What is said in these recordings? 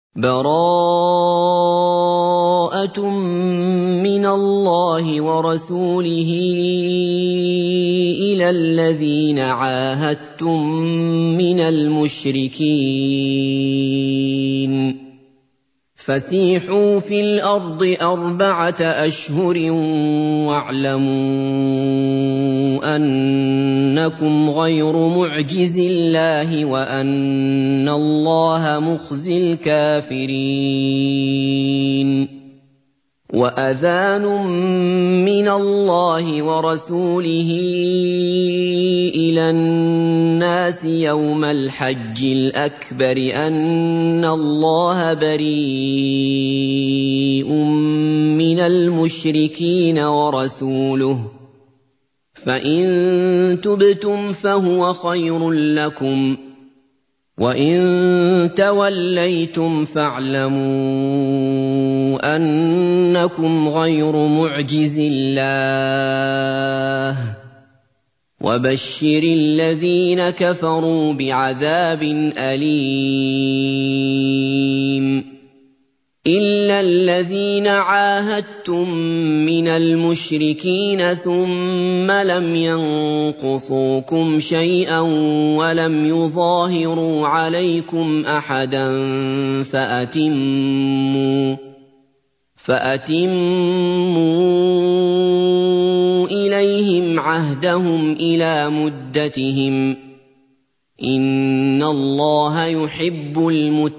بَرَاءَةٌ مِّنَ اللَّهِ وَرَسُولِهِ إِلَى الَّذِينَ عَاهَدتُّم مِّنَ الْمُشْرِكِينَ فَسِيحُوا فِي الْأَرْضِ 4 أَشْهُرٍ وَاعْلَمُوا أَنَّكُمْ غَيْرُ مُعْجِزِي اللَّهِ وَأَنَّ اللَّهَ مُخْزِي الْكَافِرِينَ وَأَذَانٌ مِّنَ اللَّهِ وَرَسُولِهِ إِلَى النَّاسِ يَوْمَ الْحَجِّ الْأَكْبَرِ أَنَّ اللَّهَ بَرِيءٌ مِّنَ الْمُشْرِكِينَ وَرَسُولُهُ ۚ فَإِن تُبْتُمْ فَهُوَ خَيْرٌ لَّكُمْ ۖ وَإِن تَوَلَّيْتُمْ فَاعْلَمُوا أَنَّكُمْ غَيْرُ مُعْجِزِي اللَّهِ ۗ وَبَشِّرِ الَّذِينَ كَفَرُوا بِعَذَابٍ أَلِيمٍ إِلَّا الَّذِينَ عَاهَدتُّم مِّنَ الْمُشْرِكِينَ ثُمَّ لَمْ يَنقُصُوكُمْ شَيْئًا وَلَمْ يُظَاهِرُوا عَلَيْكُمْ أَحَدًا فَأَتِمُّوا إِلَيْهِمْ عَهْدَهُمْ إِلَىٰ مُدَّتِهِمْ ۚ إِنَّ اللَّهَ يُحِبُّ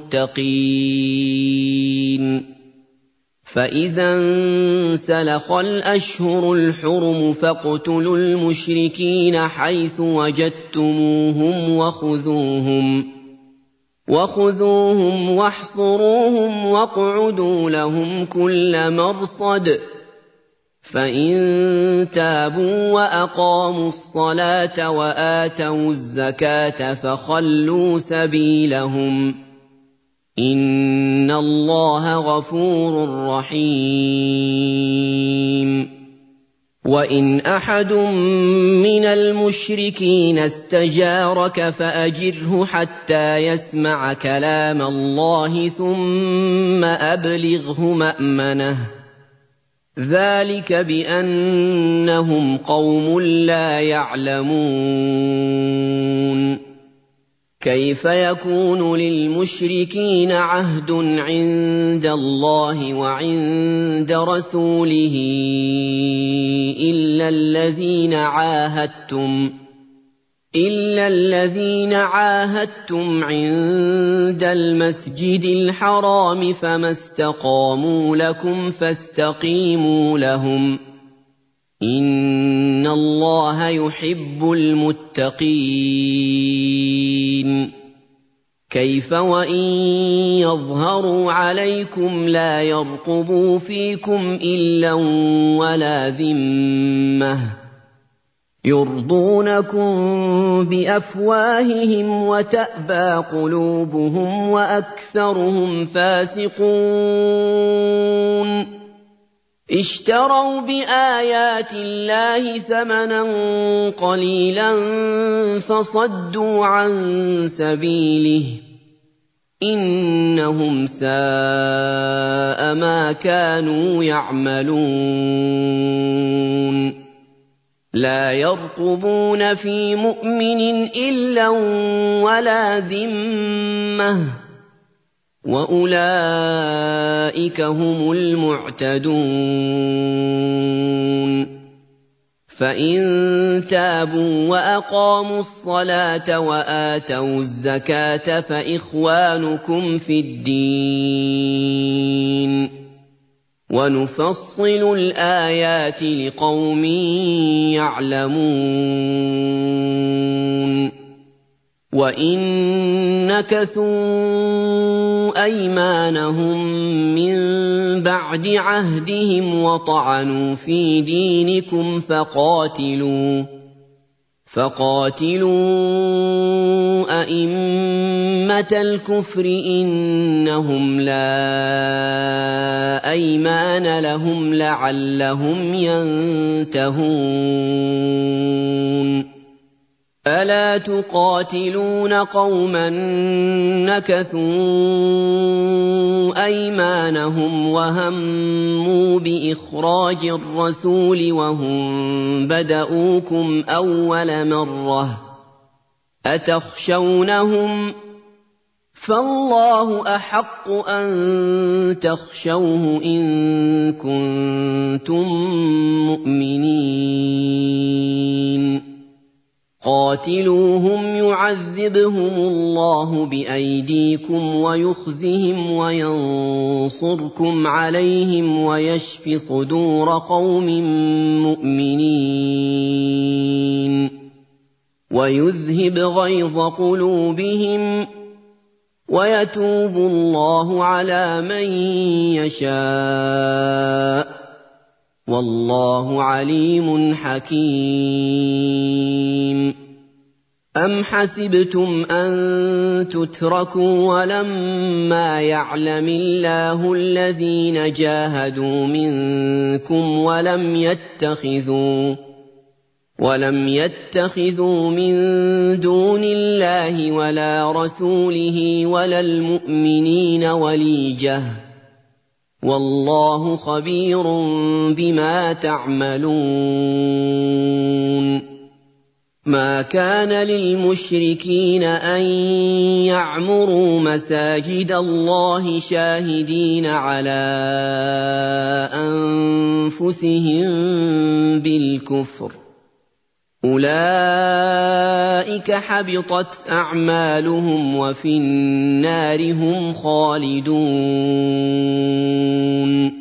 الْمُتَّقِينَ فَإِذَا انسَلَخَ الْأَشْهُرُ الْحُرُمُ فَاقْتُلُوا الْمُشْرِكِينَ حَيْثُ وَجَدتُّمُوهُمْ وَخُذُوهُمْ وَاحْصُرُوهُمْ وَاقْعُدُوا لَهُمْ كُلَّ مَرْصَدٍ ۚ فَإِن تَابُوا وَأَقَامُوا الصَّلَاةَ وَآتَوُا الزَّكَاةَ فَخَلُّوا سَبِيلَهُمْ ۚ إِنَّ اللَّهَ غَفُورٌ رَّحِيمٌ وَإِنْ أَحَدٌ مِّنَ الْمُشْرِكِينَ اسْتَجَارَكَ فَأَجِرْهُ حَتَّىٰ يَسْمَعَ كَلَامَ اللَّهِ ثُمَّ أَبْلِغْهُ مَأْمَنَهُ ۚ ذَٰلِكَ بِأَنَّهُمْ قَوْمٌ لَّا يَعْلَمُونَ كَيْفَ يَكُونُ لِلْمُشْرِكِينَ عَهْدٌ عِندَ اللَّهِ وَعِندَ رَسُولِهِ إِلَّا الَّذِينَ عَاهَدتُّمْ عِندَ الْمَسْجِدِ الْحَرَامِ فَمَا اسْتَقَامُوا لَكُمْ فَاسْتَقِيمُوا لَهُمْ ۚ إِنَّ اللَّهَ يُحِبُّ الْمُتَّقِينَ كَيْفَ وَإِن يَظْهَرُوا عَلَيْكُمْ لَا يَرْقُبُوا فِيكُمْ إِلًّا وَلَا ذِمَّةً ۚ يُرْضُونَكُم بِأَفْوَاهِهِمْ وَتَأْبَىٰ قُلُوبُهُمْ وَأَكْثَرُهُمْ فَاسِقُونَ اشْتَرَوْا بِآيَاتِ اللَّهِ ثَمَنًا قَلِيلًا فَصَدُّوا عَن سَبِيلِهِ ۚ إِنَّهُمْ سَاءَ مَا كَانُوا يَعْمَلُونَ لَا يَرْقُبُونَ فِي مُؤْمِنٍ إِلًّا وَلَا ذِمَّةً ۚ وَأُولَٰئِكَ هُمُ الْمُعْتَدُونَ فَإِن تَابُوا وَأَقَامُوا الصَّلَاةَ وَآتَوُا الزَّكَاةَ فَإِخْوَانُكُمْ فِي الدِّينِ ۗ وَنُفَصِّلُ الْآيَاتِ لِقَوْمٍ يَعْلَمُونَ وَإِن نَّكَثُوا أَيْمَانَهُم مِّن بَعْدِ عَهْدِهِمْ وَطَعَنُوا فِي دِينِكُمْ فَقَاتِلُوا أَئِمَّةَ الْكُفْرِ إِنَّهُمْ لَا أَيْمَانَ لَهُمْ لَعَلَّهُمْ يَنتَهُونَ أَلَا تُقَاتِلُونَ قَوْمًا نَكَثُوا أَيْمَانَهُمْ وَهَمُّوا بِإِخْرَاجِ الرَّسُولِ وَهُم بَدَءُوكُمْ أَوَّلَ مَرَّةٍ ۚ أَتَخْشَوْنَهُمْ ۚ فَاللَّهُ أَحَقُّ أَن تَخْشَوْهُ إِن كُنتُم مُّؤْمِنِينَ. قاتلوهم يعذبهم الله بأيديكم ويخزهم وينصركم عليهم ويشف صدور قوم مؤمنين ويذهب غيظ قلوبهم ويتوب الله على من يشاء والله عليم حكيم. أم حسبتم أن تتركوا ولما يعلم الله الذين جاهدوا منكم ولم يتخذوا من دون الله ولا رسوله ولا المؤمنين وليجة والله خبير بما تعملون. ما كان للمشركين أن يعمروا مساجد الله شاهدين على أنفسهم بالكفر، أولئك حبطت أعمالهم وفي النار هم خالدون.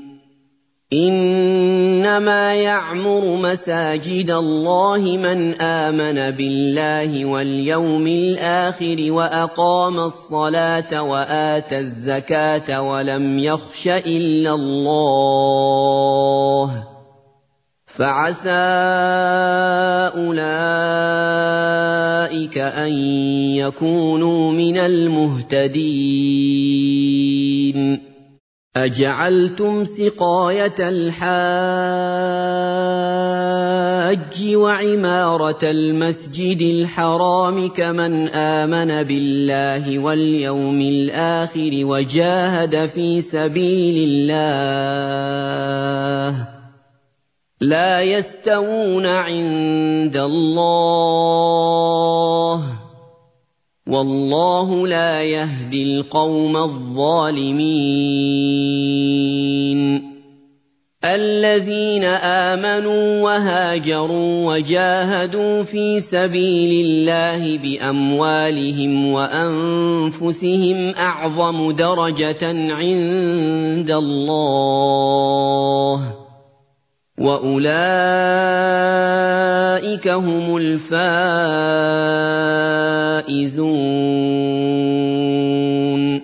إنما يعمر مساجد الله من آمن بالله واليوم الآخر وأقام الصلاة وآتى الزكاة ولم يخش إلا الله، فعسى أولئك أن يكونوا من المهتدين. أجعلتم سقاية الحاج وعمارة المسجد الحرام كمن آمن بالله واليوم الآخر وجاهد في سبيل الله لا يستوون عند الله والله لا يهدي القوم الظالمين. الذين آمنوا وهاجروا وجاهدوا في سبيل الله بأموالهم وأنفسهم أعظم درجة عند الله وأولئك هم الفائزون.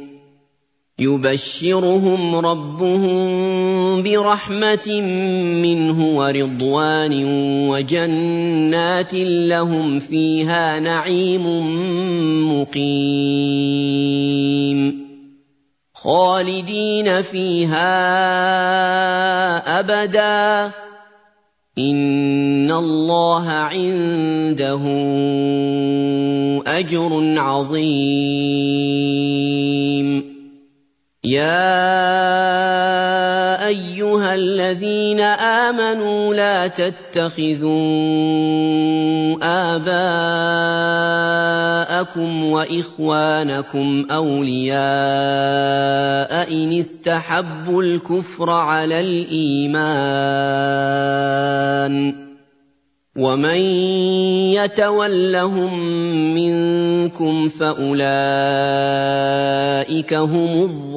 يبشرهم ربهم برحمة منه ورضوان وجنات لهم فيها نعيم مقيم خالدين فيها أبدا إن الله عنده أجر عظيم. يا أيها الذين آمنوا لا تتخذوا آباءكم وإخوانكم أولياء إن استحبوا الكفر على الإيمان ومن يتولهم منكم فأولئك هم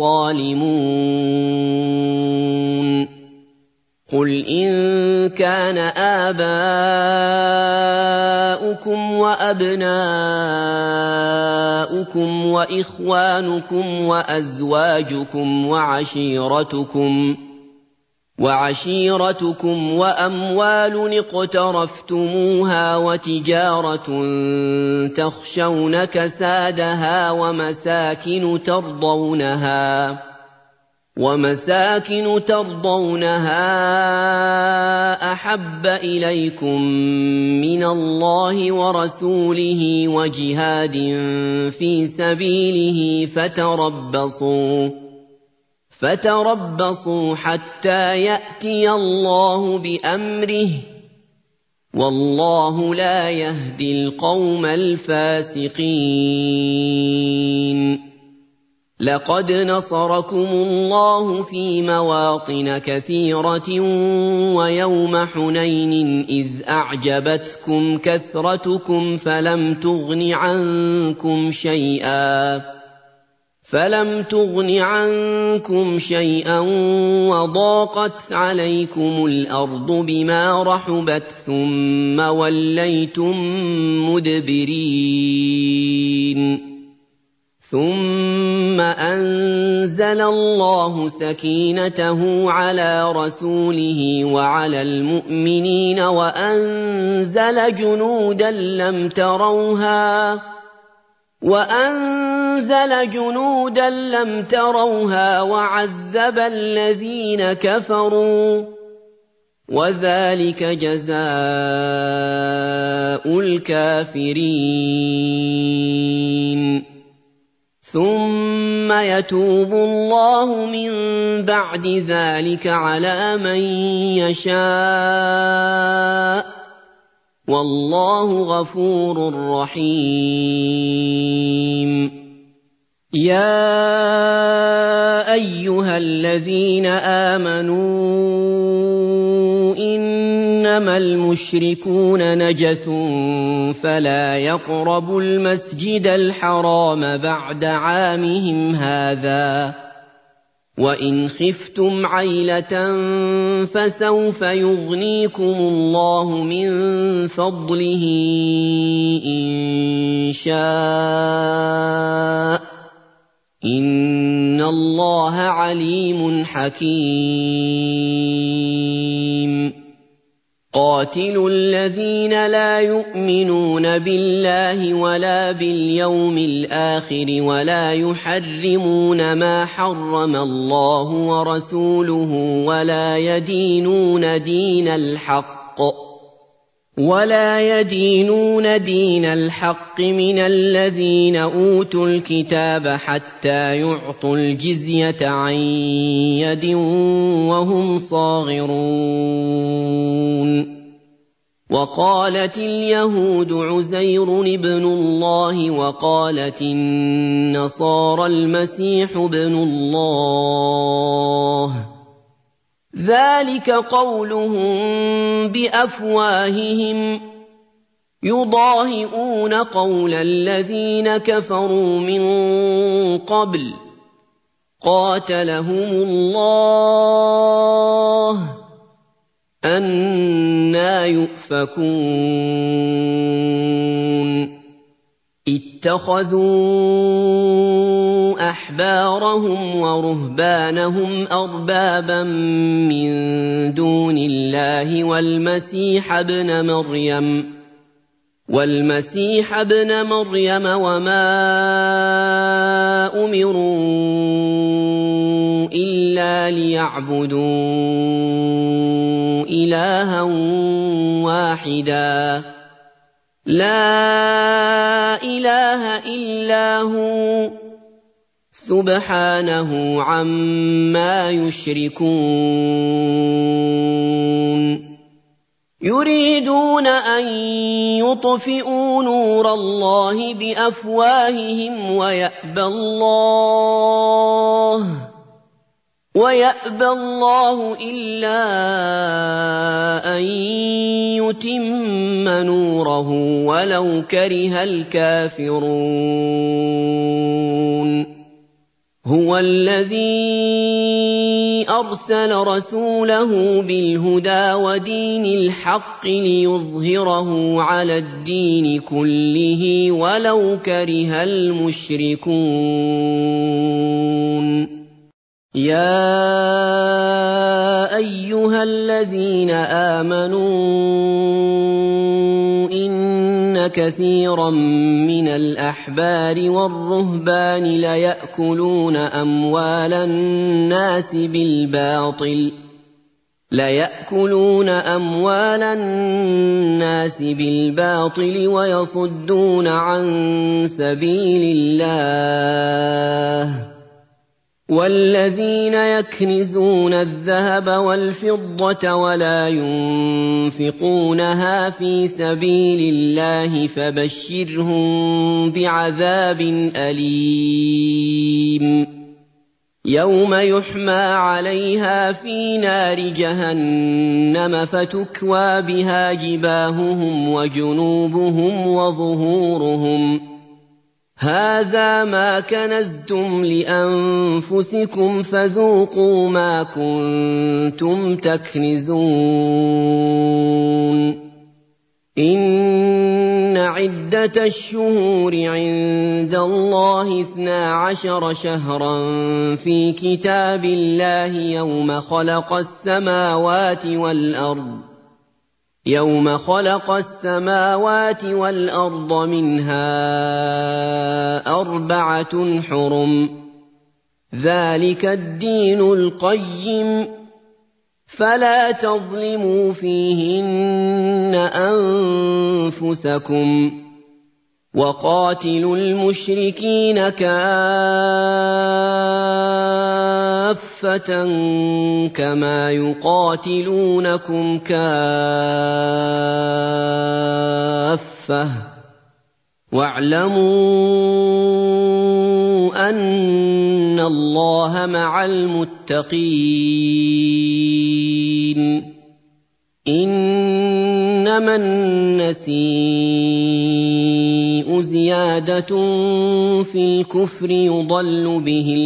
الظالمون. قل إن كان آباؤكم وأبناؤكم وإخوانكم وأزواجكم وعشيرتكم وأموال اقترفتموها وتجارة تخشون كسادها ومساكن ترضونها وَمَسَاكِنُ تَرْضَوْنَهَا أَحَبَّ إِلَيْكُم مِّنَ اللَّهِ وَرَسُولِهِ وَجِهَادٍ فِي سَبِيلِهِ فَتَرَبَّصُوا حَتَّىٰ يَأْتِيَ اللَّهُ بِأَمْرِهِ ۗ وَاللَّهُ لَا يَهْدِي الْقَوْمَ الْفَاسِقِينَ. لَقَدْ نَصَرَكُمُ اللَّهُ فِي مَوَاطِنَ كَثِيرَةٍ وَيَوْمَ حُنَيْنٍ إِذْ أَعْجَبَتْكُمْ كَثْرَتُكُمْ فَلَمْ تُغْنِ عَنكُمْ شَيْئًا وَضَاقَتْ عَلَيْكُمُ الْأَرْضُ بِمَا رَحُبَتْ ثُمَّ وَلَّيْتُم مُّدْبِرِينَ ثُمَّ أَنزَلَ اللَّهُ سَكِينَتَهُ عَلَىٰ رَسُولِهِ وَعَلَى الْمُؤْمِنِينَ وَأَنزَلَ جُنُودًا لَّمْ تَرَوْهَا وَعَذَّبَ الَّذِينَ كَفَرُوا ۚ وَذَٰلِكَ جَزَاءُ الْكَافِرِينَ. ثُمَّ يَتُوبُ اللَّهُ مِن بَعْدِ ذَٰلِكَ عَلَىٰ مَن يَشَاءُ ۗ وَاللَّهُ غَفُورٌ رَّحِيمٌ. يَا أَيُّهَا الَّذِينَ آمَنُوا إِنَّمَا الْمُشْرِكُونَ نَجَسٌ فَلَا يَقْرَبُوا الْمَسْجِدَ الْحَرَامَ بَعْدَ عَامِهِمْ هَٰذَا ۚ وَإِنْ خِفْتُمْ عَيْلَةً فَسَوْفَ يُغْنِيكُمُ اللَّهُ مِن فَضْلِهِ إِن شَاءَ ۚ إِنَّ اللَّهَ عَلِيمٌ حَكِيمٌ. قَاتِلُوا الَّذِينَ لَا يُؤْمِنُونَ بِاللَّهِ وَلَا بِالْيَوْمِ الْآخِرِ وَلَا يُحَرِّمُونَ مَا حَرَّمَ اللَّهُ وَرَسُولُهُ وَلَا يَدِينُونَ دِينَ الْحَقِّ مِنَ الَّذِينَ أُوتُوا الْكِتَابَ حَتَّىٰ يُعْطُوا الْجِزْيَةَ عَن يَدٍ وَهُمْ صَاغِرُونَ. وَقَالَتِ الْيَهُودُ عُزَيْرٌ ابْنُ اللَّهِ وَقَالَتِ النَّصَارَى الْمَسِيحُ ابْنُ اللَّهِ ۖ ذَٰلِكَ قَوْلُهُم بِأَفْوَاهِهِمْ ۖ يُضَاهِئُونَ قَوْلَ الَّذِينَ كَفَرُوا مِن قَبْلُ ۚ قَاتَلَهُمُ اللَّهُ ۖ أَنَّىٰ يُؤْفَكُونَ. اتَّخَذُوا أَحْبَارَهُمْ وَرُهْبَانَهُمْ أَرْبَابًا مِّن دُونِ اللَّهِ وَالْمَسِيحَ ابْنَ مَرْيَمَ وَمَا أُمِرُوا إِلَّا لِيَعْبُدُوا إِلَٰهًا وَاحِدًا لَّا إِلَٰهَ إِلَّا هُوَ ۚ سُبْحَانَهُ عَمَّا يُشْرِكُونَ. يُرِيدُونَ أَن يُطْفِئُوا نُورَ اللَّهِ بِأَفْوَاهِهِمْ وَيَأْبَى اللَّهُ إِلَّا أَن يُتِمَّ نُورَهُ وَلَوْ كَرِهَ الْكَافِرُونَ. هُوَ الَّذِي أَرْسَلَ رَسُولَهُ بِالْهُدَىٰ وَدِينِ الْحَقِّ لِيُظْهِرَهُ عَلَى الدِّينِ كُلِّهِ وَلَوْ كَرِهَ الْمُشْرِكُونَ. يَا أَيُّهَا الَّذِينَ آمَنُوا إِنَّ إِنَّ كَثِيرًا مِنَ الْأَحْبَارِ وَالرُّهْبَانِ لَيَأْكُلُونَ أَمْوَالَ النَّاسِ بِالْبَاطِلِ وَيَصُدُّونَ عَن سَبِيلِ اللَّهِ ۗ وَالَّذِينَ يَكْنِزُونَ الذَّهَبَ وَالْفِضَّةَ وَلَا يُنفِقُونَهَا فِي سَبِيلِ اللَّهِ فَبَشِّرْهُم بِعَذَابٍ أَلِيمٍ يَوْمَ يُحْمَىٰ عَلَيْهَا فِي نَارِ جَهَنَّمَ فَتُكْوَىٰ بِهَا جِبَاهُهُمْ وَجُنُوبُهُمْ وَظُهُورُهُمْ ۖ هَٰذَا مَا كَنَزْتُمْ لِأَنفُسِكُمْ فَذُوقُوا مَا كُنتُمْ تَكْنِزُونَ إِنَّ عِدَّةَ الشُّهُورِ عِندَ اللَّهِ 12 شَهْرًا فِي كِتَابِ اللَّهِ يَوْمَ خَلَقَ السَّمَاوَاتِ وَالْأَرْضَ مِنْهَا 4 حُرُمٌ ۚ ذَٰلِكَ الدِّينُ الْقَيِّمُ ۚ فَلَا تَظْلِمُوا فِيهِنَّ أَنفُسَكُمْ ۚ وَقَاتِلُوا الْمُشْرِكِينَ كَافَّةً كَمَا يُقَاتِلُونَكُمْ كَافَّةً ۚ وَاعْلَمُوا أَنَّ اللَّهَ مَعَ الْمُتَّقِينَ إِنَّمَا النَّسِيءُ زِيَادَةٌ فِي الْكُفْرِ يُضَلُّ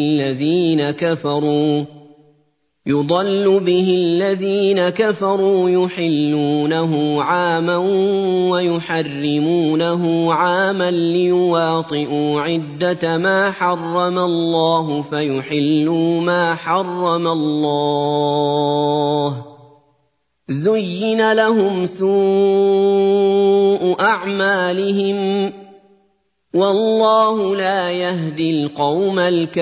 بِهِ الَّذِينَ كَفَرُوا يُحِلُّونَهُ عَامًا وَيُحَرِّمُونَهُ عَامًا لِّيُوَاطِئُوا عِدَّةَ مَا حَرَّمَ اللَّهُ فَيُحِلُّوا مَا حَرَّمَ اللَّهُ ۚ زُيِّنَ لَهُمْ سُوءُ أَعْمَالِهِمْ ۗ وَاللَّهُ لَا يَهْدِي الْقَوْمَ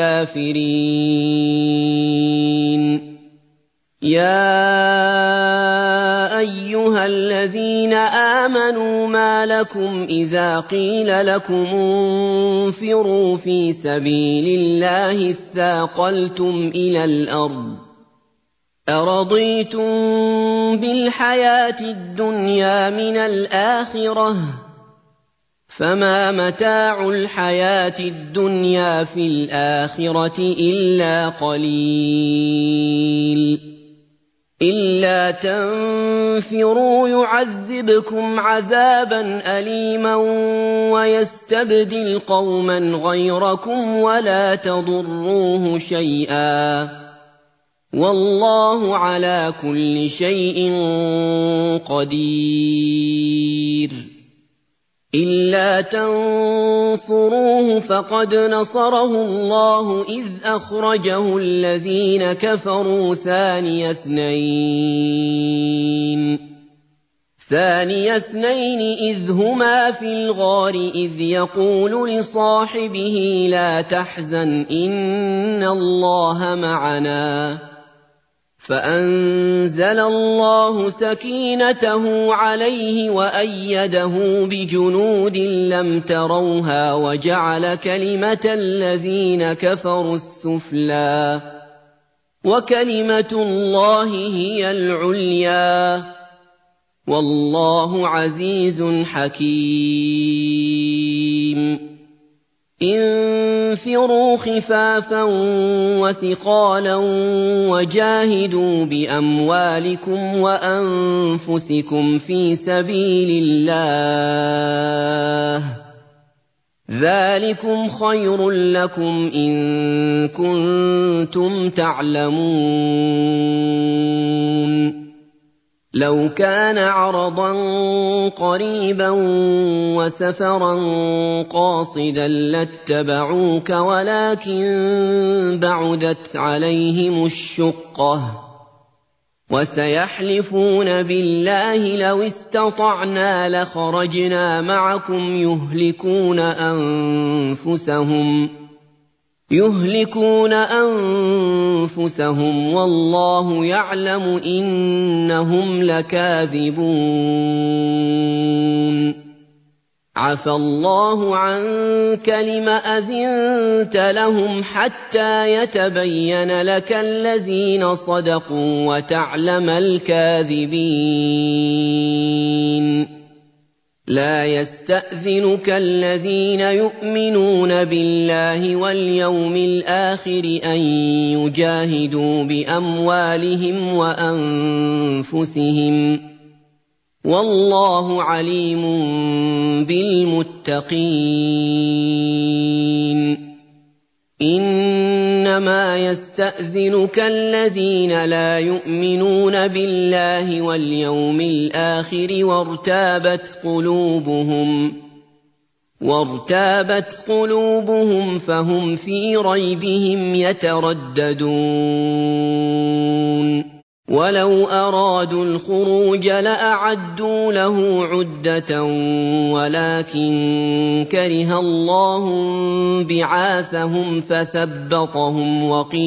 الْكَافِرِينَ يَا أَيُّهَا الَّذِينَ آمَنُوا مَا لَكُمْ إِذَا قِيلَ لَكُمُ انفِرُوا فِي سَبِيلِ اللَّهِ اثَّاقَلْتُمْ إِلَى الْأَرْضِ أَرَضِيتُم بِالْحَيَاةِ الدُّنْيَا مِنَ الْآخِرَةِ ۚ فَمَا مَتَاعُ الْحَيَاةِ الدُّنْيَا فِي الْآخِرَةِ إِلَّا قَلِيلٌ إِلَّا تَنفِرُوا يُعَذِّبْكُمْ عَذَابًا أَلِيمًا وَيَسْتَبْدِلْ قَوْمًا غَيْرَكُمْ وَلَا تَضُرُّوهُ شَيْئًا ۗ وَاللَّهُ عَلَىٰ كُلِّ شَيْءٍ قَدِيرٌ إِلَّا تَنصُرُوهُ فَقَدْ نَصَرَهُ اللَّهُ إِذْ أَخْرَجَهُ الَّذِينَ كَفَرُوا ثَانِيَ اثْنَيْنِ إِذْ هُمَا فِي الْغَارِ إِذْ يَقُولُ لِصَاحِبِهِ لَا تَحْزَنْ إِنَّ اللَّهَ مَعَنَا ۖ فَأَنزَلَ اللَّهُ سَكِينَتَهُ عَلَيْهِ وَأَيَّدَهُ بِجُنُودٍ لَّمْ تَرَوْهَا وَجَعَلَ كَلِمَةَ الَّذِينَ كَفَرُوا السُّفْلَىٰ ۗ وَكَلِمَةُ اللَّهِ هِيَ الْعُلْيَا ۗ وَاللَّهُ عَزِيزٌ حَكِيمٌ انفِرُوا خِفَافًا وَثِقَالًا وَجَاهِدُوا بِأَمْوَالِكُمْ وَأَنفُسِكُمْ فِي سَبِيلِ اللَّهِ ۚ ذَٰلِكُمْ خَيْرٌ لَّكُمْ إِن كُنتُمْ تَعْلَمُونَ لَوْ كَانَ عَرَضًا قَرِيبًا وَسَفَرًا قَاصِدًا لَّاتَّبَعُوكَ وَلَٰكِن بَعُدَتْ عَلَيْهِمُ الشُّقَّةُ وَسَيَحْلِفُونَ بِاللَّهِ لَوِ اسْتَطَعْنَا لَخَرَجْنَا مَعَكُمْ يُهْلِكُونَ أَنفُسَهُمْ وَاللَّهُ يَعْلَمُ إِنَّهُمْ لَكَاذِبُونَ عَفَا اللَّهُ عَنكَ لِمَ أَذِنتَ لَهُمْ حَتَّىٰ يَتَبَيَّنَ لَكَ الَّذِينَ صَدَقُوا وَتَعْلَمَ الْكَاذِبِينَ لَا يَسْتَأْذِنُكَ الَّذِينَ يُؤْمِنُونَ بِاللَّهِ وَالْيَوْمِ الْآخِرِ أَن يُجَاهِدُوا بِأَمْوَالِهِمْ وَأَنفُسِهِمْ ۗ وَاللَّهُ عَلِيمٌ بِالْمُتَّقِينَ إِنَّمَا يَسْتَأْذِنُكَ الَّذِينَ لَا يُؤْمِنُونَ بِاللَّهِ وَالْيَوْمِ الْآخِرِ وارتابت قلوبهم فهم في ريبهم يترددون وَلَوْ أَرَادُوا الْخُرُوجَ لَأَعَدُّوا لَهُ عُدَّةً وَلَٰكِن كَرِهَ اللَّهُ انبِعَاثَهُمْ فَثَبَّطَهُمْ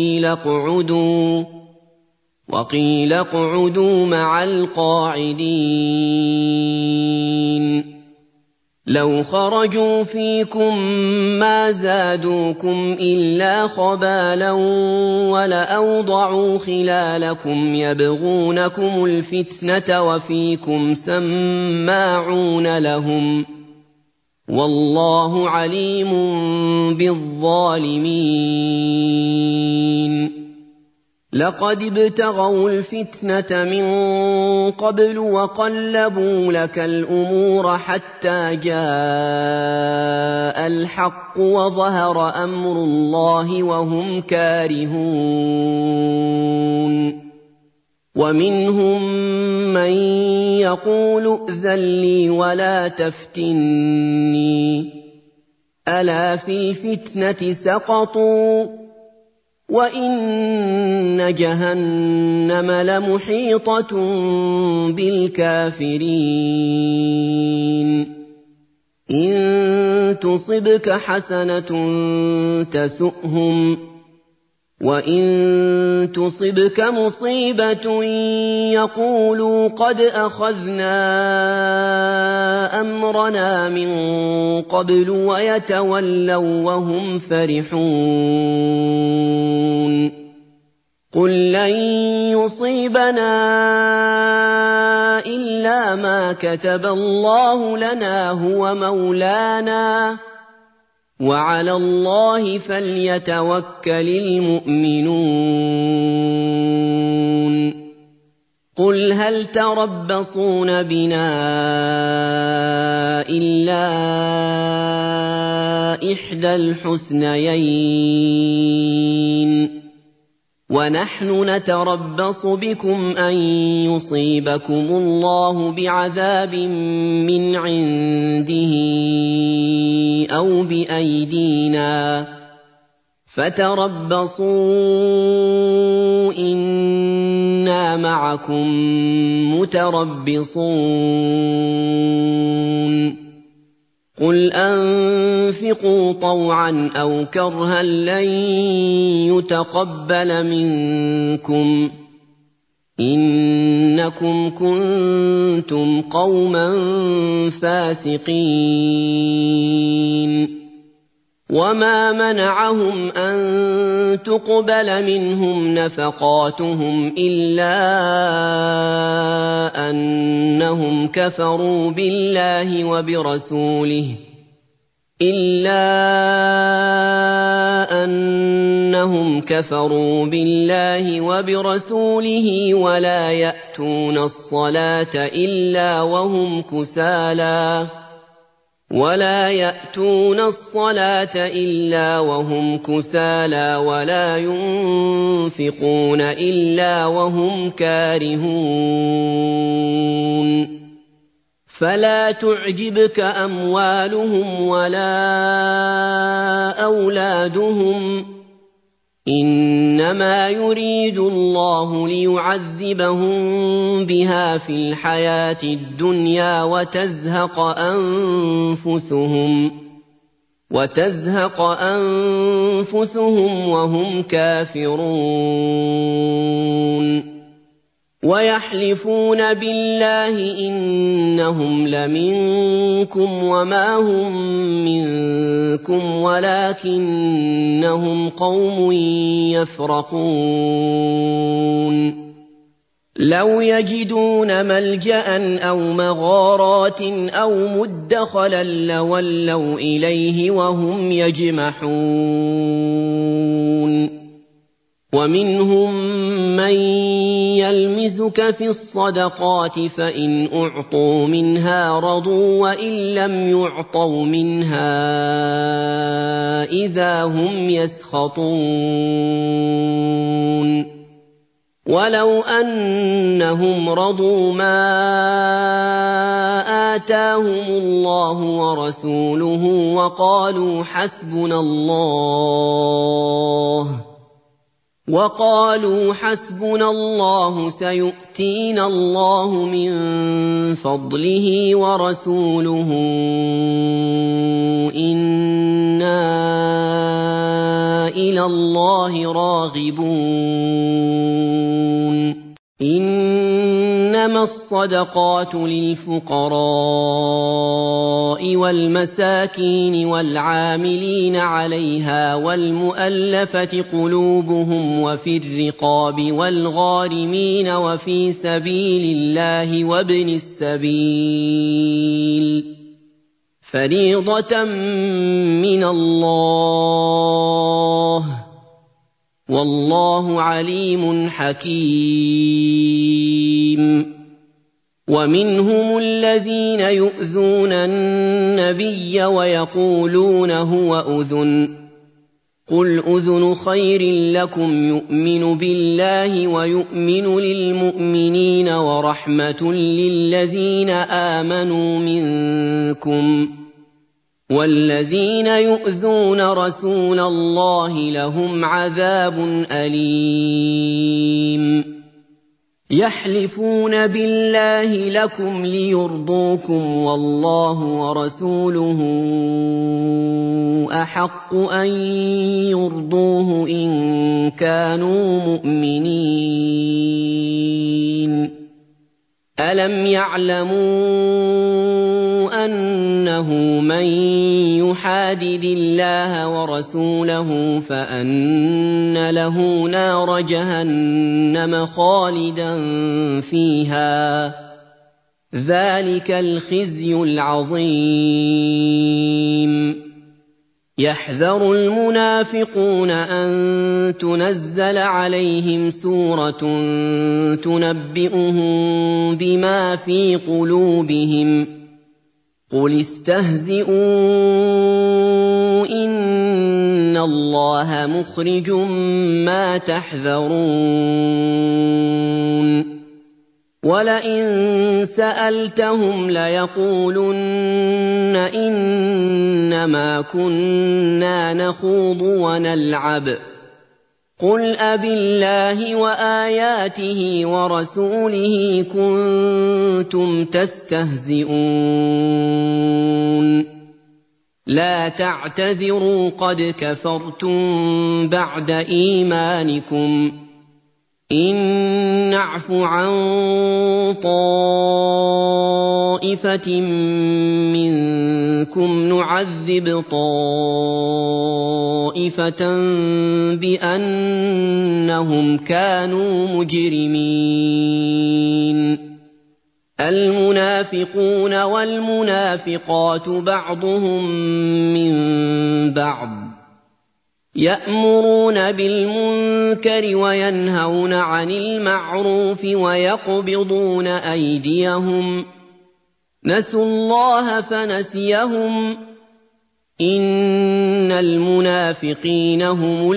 وَقِيلَ اقْعُدُوا مَعَ الْقَاعِدِينَ لَوْ خَرَجُوا فِيكُم مَّا زَادُوكُمْ إِلَّا خَبَالًا وَلَأَوْضَعُوا خِلَالَكُمْ يَبْغُونَكُمُ الْفِتْنَةَ وَفِيكُمْ سَمَّاعُونَ لَهُمْ ۗ وَاللَّهُ عَلِيمٌ بِالظَّالِمِينَ لَقَدِ ابْتَغَوُا الْفِتْنَةَ مِن قَبْلُ وَقَلَّبُوا لَكَ الْأُمُورَ حَتَّىٰ جَاءَ الْحَقُّ وَظَهَرَ أَمْرُ اللَّهِ وَهُمْ كَارِهُونَ وَمِنْهُم مَّن يَقُولُ ائْذَن لِّي وَلَا تَفْتِنِّي ۚ أَلَا فِي الْفِتْنَةِ سَقَطُوا وَإِنَّ جَهَنَّمَ لَمُحِيطَةٌ بِالْكَافِرِينَ إِن تُصِبْكَ حَسَنَةٌ تَسُؤْهُمْ وَإِن تُصِبْكَ مُصِيبَةٌ يَقُولُوا قَدْ أَخَذْنَا أَمْرَنَا مِن قَبْلُ وَيَتَوَلَّوا وَّهُمْ فَرِحُونَ قُل لَّن يُصِيبَنَا إِلَّا مَا كَتَبَ اللَّهُ لَنَا هُوَ مَوْلَانَا ۚ وَعَلَى اللَّهِ فَلْيَتَوَكَّلِ الْمُؤْمِنُونَ قُلْ هَلْ تَرَبَّصُونَ بِنَا إِلَّا إِحْدَى الْحُسْنَيَيْنِ ۖ وَنَحْنُ نَتَرَبَّصُ بِكُمْ أَن يُصِيبَكُمُ اللَّهُ بِعَذَابٍ مِّنْ عِندِهِ أَوْ بِأَيْدِينَا ۖ فَتَرَبَّصُوا إِنَّا مَعَكُم مُّتَرَبِّصُونَ قُلْ أَنفِقُوا طَوْعًا أَوْ كَرْهًا لَّن يُتَقَبَّلَ مِنكُمْ ۖ إِنَّكُمْ كُنتُمْ قَوْمًا فَاسِقِينَ وَمَا مَنَعَهُمْ أَن تُقْبَلَ مِنْهُمْ نَفَقَاتُهُمْ إِلَّا أَنَّهُمْ كَفَرُوا بِاللَّهِ وَبِرَسُولِهِ وَلَا يَأْتُونَ الصَّلَاةَ إِلَّا وَهُمْ كُسَالَىٰ وَلَا يُنفِقُونَ إِلَّا وَهُمْ كَارِهُونَ فَلَا تُعْجِبْكَ أَمْوَالُهُمْ وَلَا أَوْلَادُهُمْ إنما يريد الله ليعذبهم بها في الحياة الدنيا وتزهق أنفسهم وهم كافرون ويحلفون بالله إنهم لمنكم وما هم منكم ولكنهم قوم يفرقون لو يجدون ملجأ أو مغارات أو مدخلا لولوا إليه وهم يجمحون ومنهم من يلمزك في الصدقات فإن أعطوا منها رضوا وإن لم يعطوا منها إذا هم يسخطون ولو أنهم رضوا ما آتاهم الله ورسوله وقالوا حسبنا الله سيؤتينا الله من فضله ورسوله إنا إلى الله راغبون إنما الصدقات للفقراء والمساكين والعاملين عليها والمؤلفة قلوبهم وفي الرقاب والغارمين وفي سبيل الله وابن السبيل فريضة من الله والله عليم حكيم ومنهم الذين يؤذون النبي ويقولون هو أذن قل أذن خير لكم يؤمن بالله ويؤمن للمؤمنين ورحمة للذين آمنوا منكم والذين يؤذون رسول الله لهم عذاب أليم يحلفون بالله لكم ليرضوكم والله ورسوله أحق أن يرضوه إن كانوا مؤمنين ألم يعلموا أنه من يحادد الله ورسوله فأن له نار جهنم خالدا فيها ذلك الخزي العظيم يحذر المنافقون أن تنزل عليهم سورة تنبئهم بما في قلوبهم قل استهزئوا إن الله مخرج ما تحذرون ولئن سألتهم ليقولن إنما كنا نخوض ونلعب قل أبالله وآياته ورسوله كنتم تستهزئون لا تعتذروا قد كفرتم بعد إيمانكم إن نعف عن طائفة منكم نعذب طائفة بأنهم كانوا مجرمين المنافقون والمنافقات بعضهم من بعض يأمرون بالمنكر وينهون عن المعروف ويقبضون أيديهم نسوا الله فنسيهم إن المنافقين هم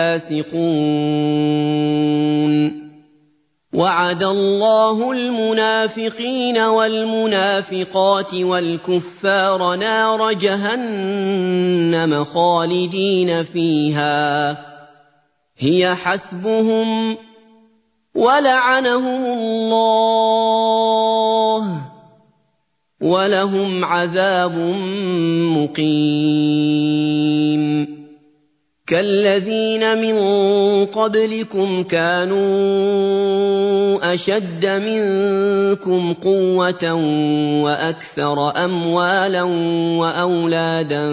الفاسقون وعد الله المنافقين والمنافقات والكفار نار جهنم خالدين فيها هي حسبهم وَلَعَنَهُمُ اللَّهُ وَلَهُمْ عَذَابٌ مُّقِيمٌ كَالَّذِينَ مِن قَبْلِكُمْ كَانُوا أَشَدَّ مِنكُمْ قُوَّةً وَأَكْثَرَ أَمْوَالًا وَأَوْلَادًا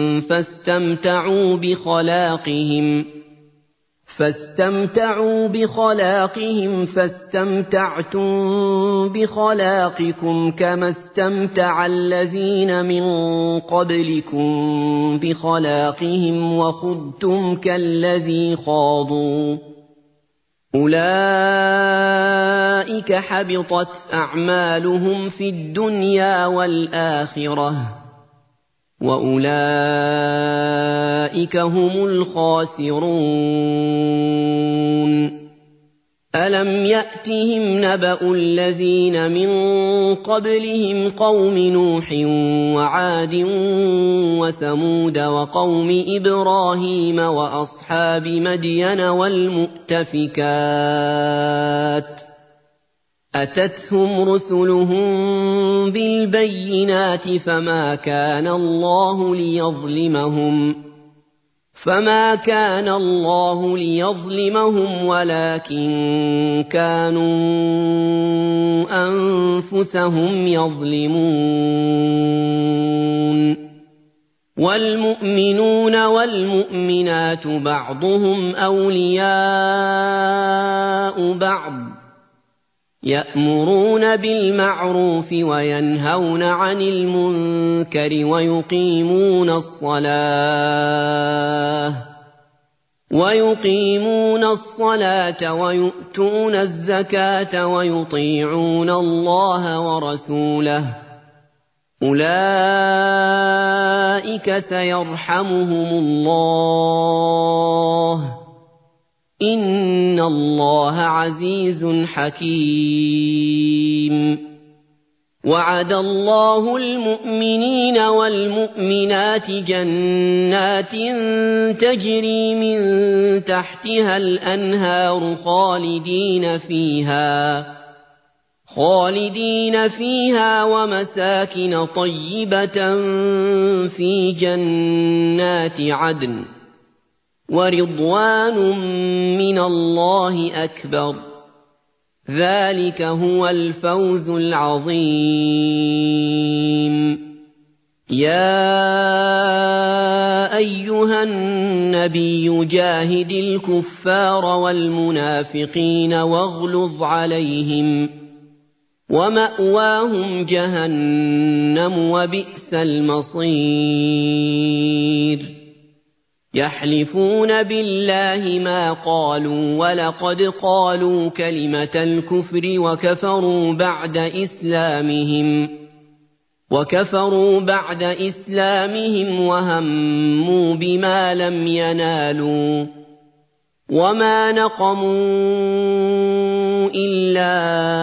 فاستمتعوا بخلاقهم فاستمتعتم بخلاقكم كما استمتع الذين من قبلكم بخلاقهم وخضتم كالذي خاضوا أولئك حبطت أعمالهم في الدنيا والآخرة وَأُولَٰئِكَ هُمُ الْخَاسِرُونَ أَلَمْ يَأْتِهِمْ نَبَأُ الَّذِينَ مِن قَبْلِهِمْ قَوْمِ نُوحٍ وَعَادٍ وَثَمُودَ وَقَوْمِ إِبْرَاهِيمَ وَأَصْحَابِ مَدْيَنَ وَالْمُؤْتَفِكَاتِ ۚ أَتَتْهُمْ رُسُلُهُم بِالْبَيِّنَاتِ فَمَا كَانَ اللَّهُ لِيَظْلِمَهُمْ وَلَٰكِن كَانُوا أَنفُسَهُمْ يَظْلِمُونَ وَالْمُؤْمِنُونَ وَالْمُؤْمِنَاتُ بَعْضُهُمْ أَوْلِيَاءُ بَعْضٍ يَأْمُرُونَ بِالْمَعْرُوفِ وَيَنْهَوْنَ عَنِ الْمُنكَرِ وَيُقِيمُونَ الصَّلَاةَ وَيُؤْتُونَ الزَّكَاةَ وَيُطِيعُونَ اللَّهَ وَرَسُولَهُ ۚ أُولَٰئِكَ سَيَرْحَمُهُمُ اللَّهُ ۗ إِنَّ اللَّهَ عَزِيزٌ حَكِيمٌ وَعَدَ اللَّهُ الْمُؤْمِنِينَ وَالْمُؤْمِنَاتِ جَنَّاتٍ تَجْرِي مِن تَحْتِهَا الْأَنْهَارُ خَالِدِينَ فِيهَا وَمَسَاكِنَ طَيِّبَةً فِي جَنَّاتِ عَدْنٍ ۚ وَرِضْوَانٌ مِّنَ اللَّهِ أَكْبَرُ ۚ ذَٰلِكَ هُوَ الْفَوْزُ الْعَظِيمُ يَا أَيُّهَا النَّبِيُّ جَاهِدِ الْكُفَّارَ وَالْمُنَافِقِينَ وَاغْلُظْ عَلَيْهِمْ ۚ وَمَأْوَاهُمْ جَهَنَّمُ ۖ وَبِئْسَ الْمَصِيرُ يَحْلِفُونَ بِاللَّهِ مَا قَالُوا وَلَقَدْ قَالُوا كَلِمَةَ الْكُفْرِ وَكَفَرُوا بَعْدَ إِسْلَامِهِمْ وَهَمُّوا بِمَا لَمْ يَنَالُوا ۚ وَمَا نَقَمُوا إِلَّا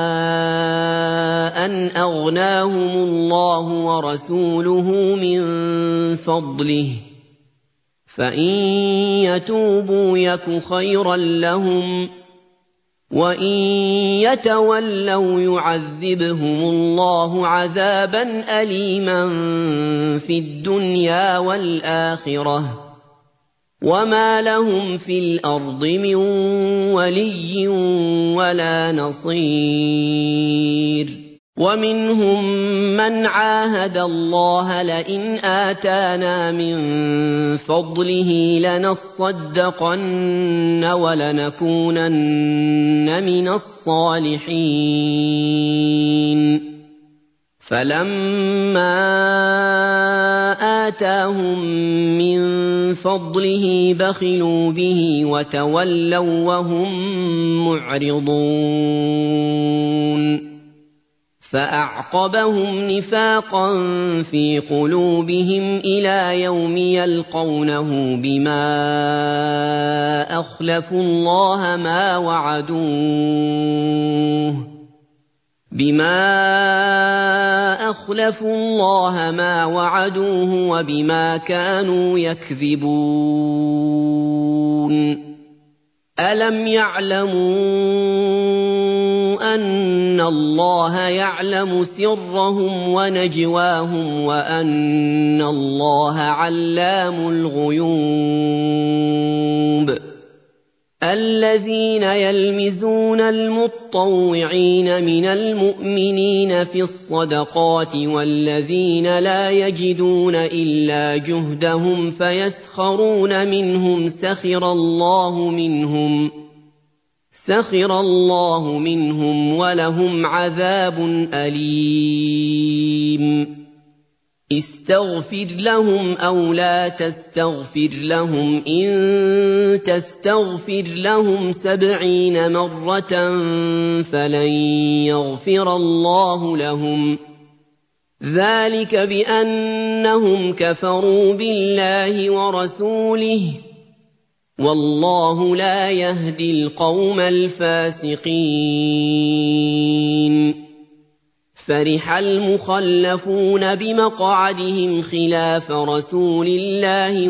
أَنْ أَغْنَاهُمُ اللَّهُ وَرَسُولُهُ مِن فَضْلِهِ ۚ فَإِن يَتُوبُوا يَكُ خَيْرًا لَّهُمْ ۖ وَإِن يَتَوَلَّوْا يُعَذِّبْهُمُ اللَّهُ عَذَابًا أَلِيمًا فِي الدُّنْيَا وَالْآخِرَةِ ۚ وَمَا لَهُمْ فِي الْأَرْضِ مِن وَلِيٍّ وَلَا نَصِيرٍ وَمِنْهُم مَّنْ عَاهَدَ اللَّهَ لَئِنْ آتَانَا مِن فَضْلِهِ لَنَصَّدَّقَنَّ وَلَنَكُونَنَّ مِنَ الصَّالِحِينَ فَلَمَّا آتَاهُم مِّن فَضْلِهِ بَخِلُوا بِهِ وَتَوَلَّوا وَّهُم مُّعْرِضُونَ فَأَعْقَبَهُمْ نِفَاقًا فِي قُلُوبِهِمْ إِلَىٰ يَوْمِ يَلْقَوْنَهُ بِمَا أَخْلَفُوا اللَّهَ مَا وَعَدُوهُ وَبِمَا كَانُوا يَكْذِبُونَ أَلَمْ يَعْلَمُوا أَنَّ اللَّهَ يَعْلَمُ سِرَّهُمْ وَنَجْوَاهُمْ وَأَنَّ اللَّهَ عَلَّامُ الْغُيُوبِ الَّذِينَ يَلْمِزُونَ الْمُطَّوِّعِينَ مِنَ الْمُؤْمِنِينَ فِي الصَّدَقَاتِ وَالَّذِينَ لَا يَجِدُونَ إِلَّا جُهْدَهُمْ فَيَسْخَرُونَ مِنْهُمْ سَخِرَ اللَّهُ مِنْهُمْ وَلَهُمْ عَذَابٌ أَلِيمٌ اسْتَغْفِرْ لَهُمْ أَوْ لَا تَسْتَغْفِرْ لَهُمْ إِن تَسْتَغْفِرْ لَهُمْ 70 مَرَّةً فَلَن يَغْفِرَ اللَّهُ لَهُمْ ۚ ذَٰلِكَ بِأَنَّهُمْ كَفَرُوا بِاللَّهِ وَرَسُولِهِ ۗ وَاللَّهُ لَا يَهْدِي الْقَوْمَ الْفَاسِقِينَ فَرِحَ الْمُخَلَّفُونَ بِمَقْعَدِهِمْ خِلَافَ رَسُولِ اللَّهِ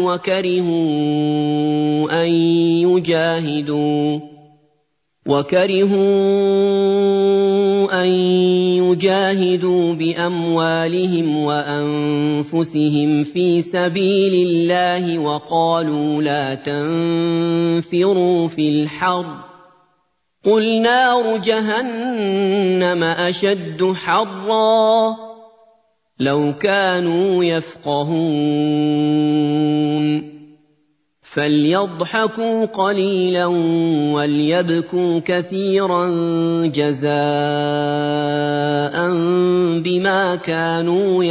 وَكَرِهُوا أَن يُجَاهِدُوا بِأَمْوَالِهِمْ وَأَنفُسِهِمْ فِي سَبِيلِ اللَّهِ وَقَالُوا لَا تَنفِرُوا فِي الْحَرِّ ۗ قُلْ نَارُ جَهَنَّمَ أَشَدُّ حَرًّا ۚ لَّوْ كَانُوا يَفْقَهُونَ فَلْيَضْحَكُوا قَلِيلًا وَلْيَبْكُوا كَثِيرًا جَزَاءً بِمَا كَانُوا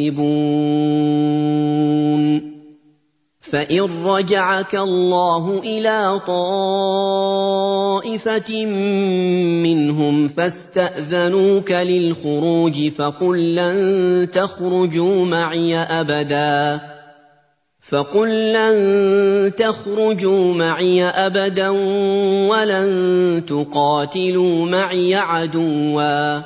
يَكْسِبُونَ فَإِن رَّجَعَكَ اللَّهُ إِلَىٰ طَائِفَةٍ مِّنْهُمْ فَاسْتَأْذَنُوكَ لِلْخُرُوجِ فَقُل لَّن تَخْرُجُوا مَعِيَ أَبَدًا وَلَن تُقَاتِلُوا مَعِيَ عَدُوًّا ۖ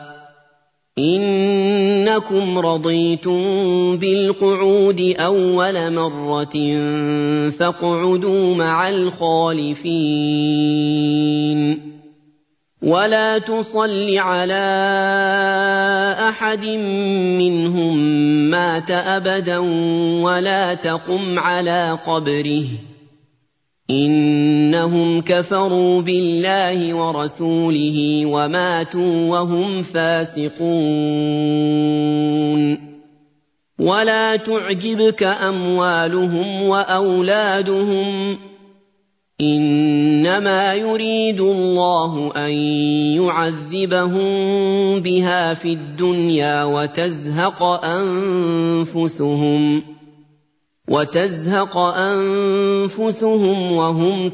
إِنَّكُمْ رَضِيتُم بِالْقُعُودِ أَوَّلَ مَرَّةٍ فَاقْعُدُوا مَعَ الْخَالِفِينَ وَلَا تُصَلِّ عَلَىٰ أَحَدٍ مِّنْهُم مَّاتَ أَبَدًا وَلَا تَقُمْ عَلَىٰ قَبْرِهِ ۖ إِنَّهُمْ كَفَرُوا بِاللَّهِ وَرَسُولِهِ وَمَاتُوا وَهُمْ فَاسِقُونَ وَلَا تُعْجِبْكَ أَمْوَالُهُمْ وَأَوْلَادُهُمْ ۚ إِنَّمَا يُرِيدُ اللَّهُ أَن يُعَذِّبَهُم بِهَا فِي الدُّنْيَا وَتَزْهَقَ أَنفُسُهُمْ وَهُمْ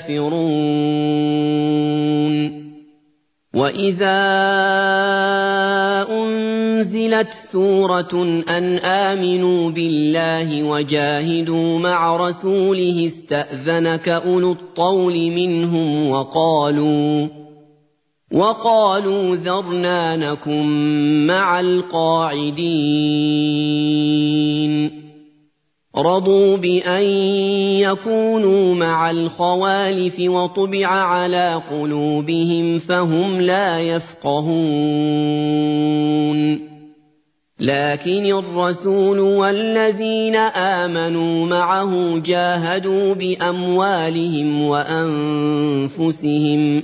كَافِرُونَ وَإِذَا أُنزِلَتْ سُورَةٌ أَنْ آمِنُوا بِاللَّهِ وَجَاهِدُوا مَعَ رَسُولِهِ اسْتَأْذَنَكَ أُولُو الطَّوْلِ مِنْهُمْ وَقَالُوا ذَرْنَا نَكُن مَّعَ الْقَاعِدِينَ رَضُوا بِأَن يَكُونُوا مَعَ الْخَوَالِفِ وَطُبِعَ عَلَىٰ قُلُوبِهِمْ فَهُمْ لَا يَفْقَهُونَ لَٰكِنِ الرَّسُولُ وَالَّذِينَ آمَنُوا مَعَهُ جَاهَدُوا بِأَمْوَالِهِمْ وَأَنفُسِهِمْ ۚ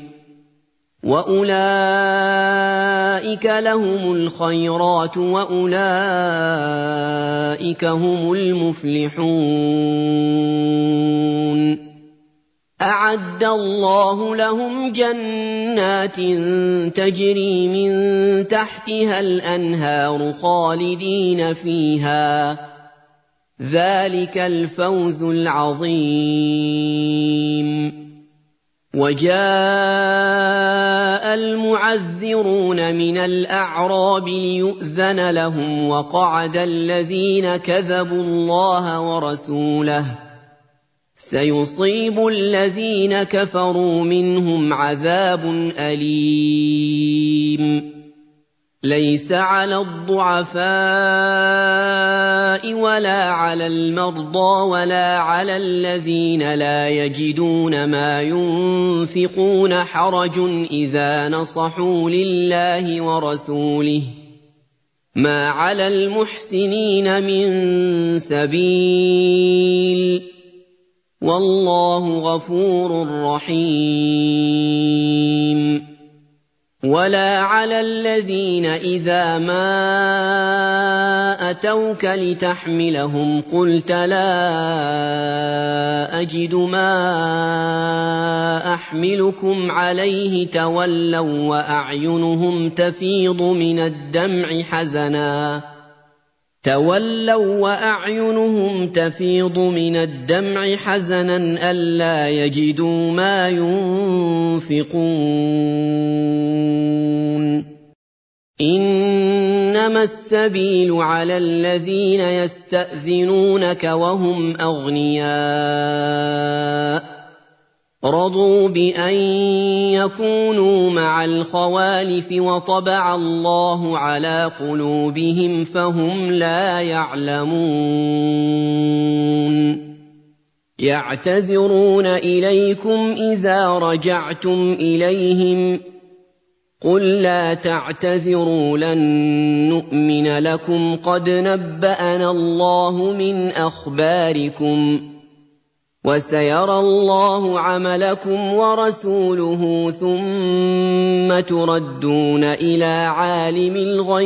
وَأُولَٰئِكَ لَهُمُ الْخَيْرَاتُ وَأُولَٰئِكَ هُمُ الْمُفْلِحُونَ أَعَدَّ اللَّهُ لَهُمْ جَنَّاتٍ تَجْرِي مِن تَحْتِهَا الْأَنْهَارُ خَالِدِينَ فِيهَا ۚ ذَٰلِكَ الْفَوْزُ الْعَظِيمُ وَجَاءَ الْمُعَذِّرُونَ مِنَ الْأَعْرَابِ لِيُؤْذَنَ لَهُمْ وَقَعَدَ الَّذِينَ كَذَبُوا اللَّهَ وَرَسُولَهُ ۚ سَيُصِيبُ الَّذِينَ كَفَرُوا مِنْهُمْ عَذَابٌ أَلِيمٌ ليس على الضعفاء ولا على المرضى ولا على الذين لا يجدون ما ينفقون حرج إذا نصحوا لله ورسوله ما على المحسنين من سبيل والله غفور رحيم ولا على الذين إذا ما أتوك لتحملهم قلت لا أجد ما أحملكم عليه تولوا وأعينهم تفيض من الدمع حزنا ألا يجدوا ما ينفقون إنما السبيل على الذين يستأذنونك وهم أغنياء رضوا بأن يكونوا مع الخوالف وطبع الله على قلوبهم فهم لا يعلمون يعتذرون إليكم إذا رجعتم إليهم قل لا تعتذروا لن نؤمن لكم قد نبأنا الله من أخباركم وسيرى الله عملكم ورسوله ثم تردون إلى عالم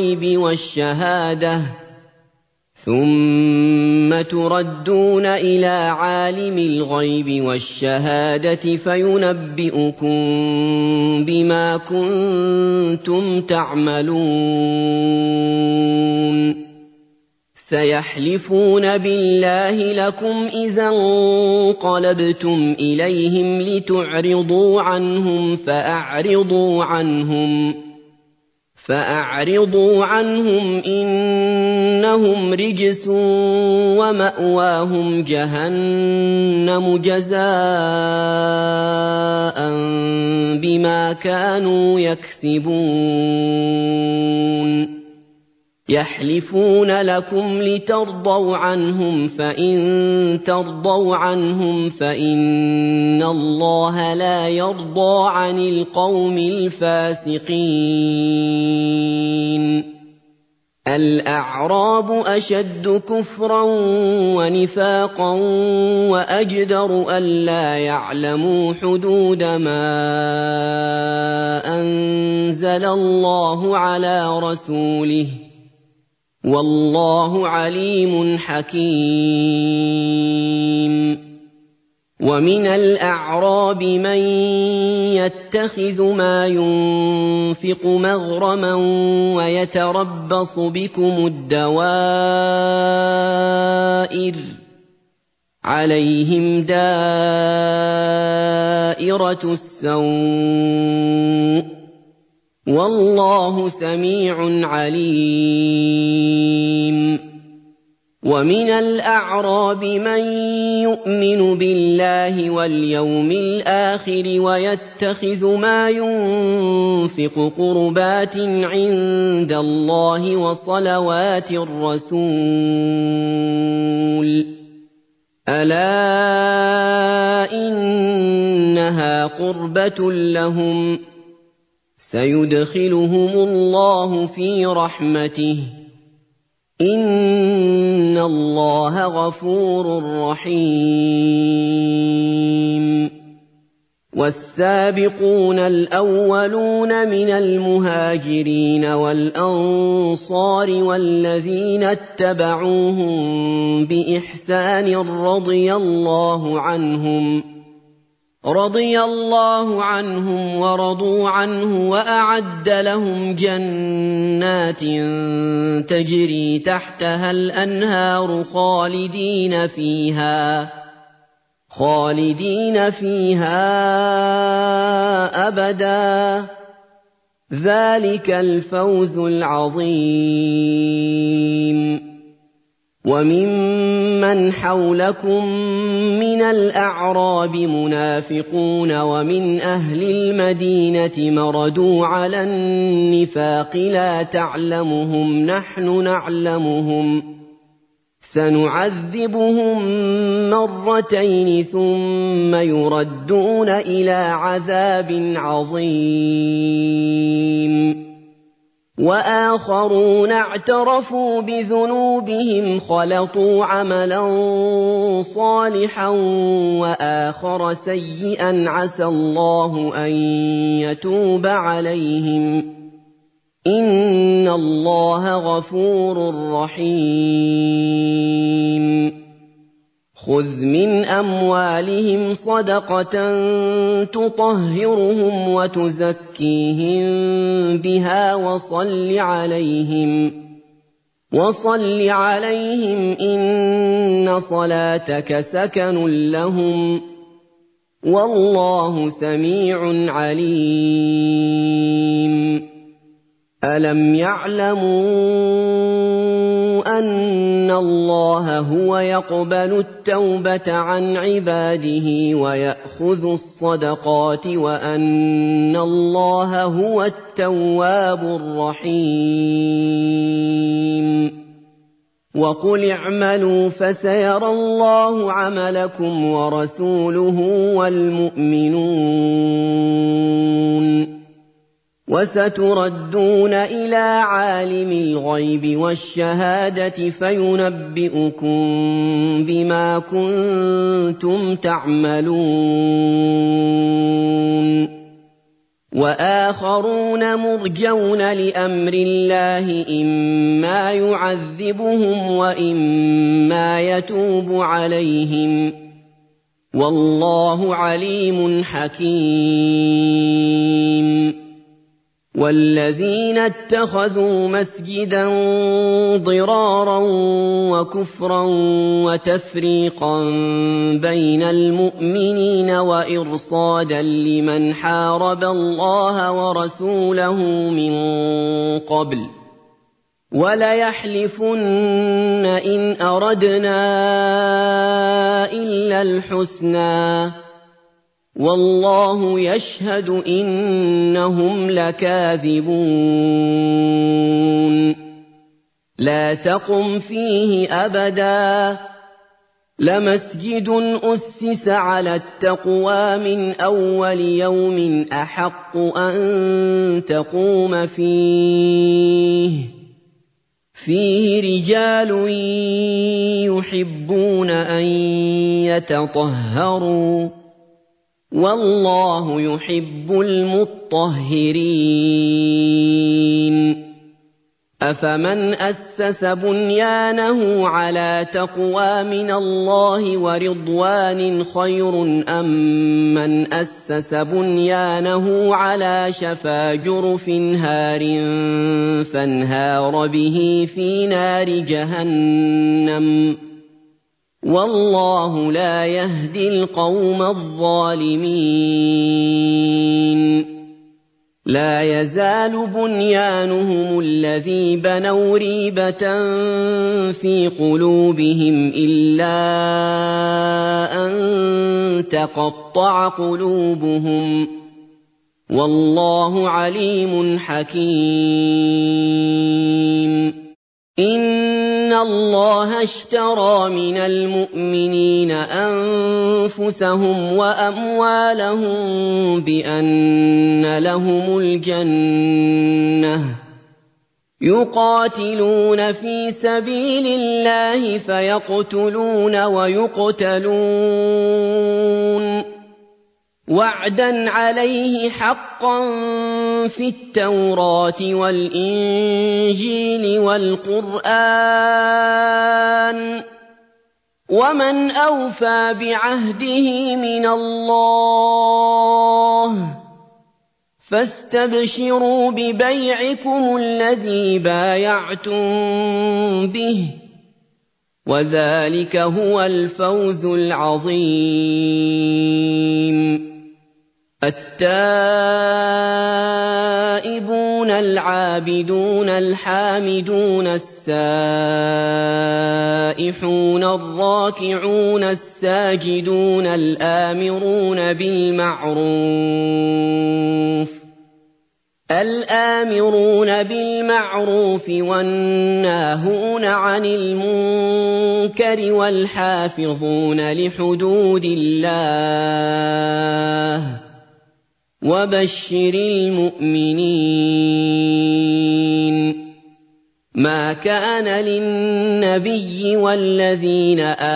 الغيب والشهادة فينبئكم بما كنتم تعملون سيحلفون بالله لكم إذا انقلبتم إليهم لتعرضوا عنهم فأعرضوا عنهم إنهم رجس ومأواهم جهنم جزاء بما كانوا يكسبون يحلفون لكم لترضوا عنهم فإن ترضوا عنهم فإن الله لا يرضى عن القوم الفاسقين الأعراب أشد كفرا ونفاقا وأجدر ألا يعلموا حدود ما أنزل الله على رسوله والله عليم حكيم ومن الأعراب من يتخذ ما ينفق مغرما ويتربص بكم الدوائر عليهم دائرة السوء والله سميع عليم ومن الأعراب من يؤمن بالله واليوم الآخر ويتخذ ما ينفق قربات عند الله وصلوات الرسول ألا إنها قربة لهم سيدخلهم الله في رحمته إن الله غفور رحيم والسابقون الأولون من المهاجرين والأنصار والذين اتبعوهم بإحسان رضي الله عنهم ورضوا عنه وأعد لهم جنات تجري تحتها الأنهار خالدين فيها أبدا ذلك الفوز العظيم وَمِمَّنْ حَوْلَكُم مِّنَ الْأَعْرَابِ مُنَافِقُونَ وَمِنْ أَهْلِ الْمَدِينَةِ مَرَدُوا عَلَى النِّفَاقِ لَا تَعْلَمُهُمْ نَحْنُ نَعْلَمُهُمْ ۚ سَنُعَذِّبُهُم مَّرَّتَيْنِ ثُمَّ يُرَدُّونَ إِلَىٰ عَذَابٍ عَظِيمٍ. وَآخَرُونَ اعْتَرَفُوا بِذُنُوبِهِمْ خَلَطُوا عَمَلًا صَالِحًا وَآخَرَ سَيِّئًا عَسَى اللَّهُ أَن يَتُوبَ عَلَيْهِمْ ۚ إِنَّ اللَّهَ غَفُورٌ رَّحِيمٌ. خُذْ مِنْ أَمْوَالِهِمْ صَدَقَةً تُطَهِّرُهُمْ وَتُزَكِّيهِم بِهَا وَصَلِّ عَلَيْهِمْ ۖ إِنَّ صَلَاتَكَ سَكَنٌ لَّهُمْ ۗ وَاللَّهُ سَمِيعٌ عَلِيمٌ. أَلَمْ يَعْلَمُوا أَنَّ اللَّهَ هُوَ يَقْبَلُ التَّوْبَةَ عَنْ عِبَادِهِ وَيَأْخُذُ الصَّدَقَاتِ وَأَنَّ اللَّهَ هُوَ التَّوَّابُ الرَّحِيمُ. وَقُلِ اعْمَلُوا فَسَيَرَى اللَّهُ عَمَلَكُمْ وَرَسُولُهُ وَالْمُؤْمِنُونَ ۖ وَسَتُرَدُّونَ إِلَىٰ عَالِمِ الْغَيْبِ وَالشَّهَادَةِ فَيُنَبِّئُكُم بِمَا كُنتُمْ تَعْمَلُونَ. وَآخَرُونَ مُرْجَوْنَ لِأَمْرِ اللَّهِ إِمَّا يُعَذِّبُهُمْ وَإِمَّا يَتُوبُ عَلَيْهِمْ ۗ وَاللَّهُ عَلِيمٌ حَكِيمٌ. وَالَّذِينَ اتَّخَذُوا مَسْجِدًا ضِرَارًا وَكُفْرًا وَتَفْرِيقًا بَيْنَ الْمُؤْمِنِينَ وَإِرْصَادًا لِّمَنْ حَارَبَ اللَّهَ وَرَسُولَهُ مِن قَبْلُ ۚ وَلَيَحْلِفُنَّ إِنْ أَرَدْنَا إِلَّا الْحُسْنَىٰ ۖ وَاللَّهُ يَشْهَدُ إِنَّهُمْ لَكَاذِبُونَ. لَا تَقُمْ فِيهِ أَبَدًا ۚ لَمَسْجِدٌ أُسِّسَ عَلَى التَّقْوَىٰ مِنْ أَوَّلِ يَوْمٍ أَحَقُّ أَن تَقُومَ فِيهِ رِجَالٌ يُحِبُّونَ أَن يَتَطَهَّرُوا ۚ وَاللَّهُ يُحِبُّ الْمُطَّهِّرِينَ. أَفَمَنْ أَسَّسَ بُنْيَانَهُ عَلَىٰ تَقْوَىٰ مِنَ اللَّهِ وَرِضْوَانٍ خَيْرٌ أَم مَّنْ أَسَّسَ بُنْيَانَهُ عَلَىٰ شَفَا جُرُفٍ هَارٍ فَانْهَارَ بِهِ فِي نَارِ جَهَنَّمَ ۗ وَاللَّهُ لَا يَهْدِي الْقَوْمَ الظَّالِمِينَ. لَا يَزَالُ بُنْيَانُهُمُ الَّذِي بَنَوْا رِيبَةً فِي قُلُوبِهِمْ إِلَّا أَن تَقَطَّعَ قُلُوبُهُمْ ۗ وَاللَّهُ عَلِيمٌ حَكِيمٌ. إِنَّ اللَّهَ اشْتَرَىٰ مِنَ الْمُؤْمِنِينَ أَنفُسَهُمْ وَأَمْوَالَهُم بِأَنَّ لَهُمُ الْجَنَّةَ ۚ يُقَاتِلُونَ فِي سَبِيلِ اللَّهِ فَيَقْتُلُونَ وَيُقْتَلُونَ ۖ وَعْدًا عَلَيْهِ حَقًّا فِي التَّوْرَاةِ وَالْإِنجِيلِ وَالْقُرْآنِ ۚ وَمَنْ أَوْفَىٰ بِعَهْدِهِ مِنَ اللَّهِ ۚ فَاسْتَبْشِرُوا بِبَيْعِكُمُ الَّذِي بَايَعْتُم بِهِ ۚ وَذَٰلِكَ هُوَ الْفَوْزُ الْعَظِيمُ. التَّائِبُونَ التائبون العابدون الحامدون السائحون الراكعون الساجدون الآمرون بالمعروف والناهون عن المنكر والحافظون لحدود الله وبشر المؤمنين. ما كان للنبي والذين